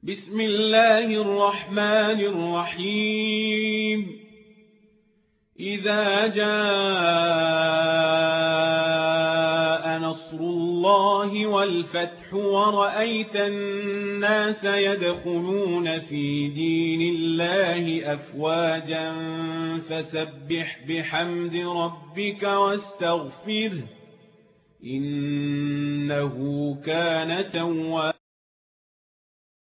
بسم الله الرحمن الرحيم إذا جاء نصر الله والفتح ورأيت الناس يدخلون في دين الله أفواجا فسبح بحمد ربك واستغفره إنه كان توابا.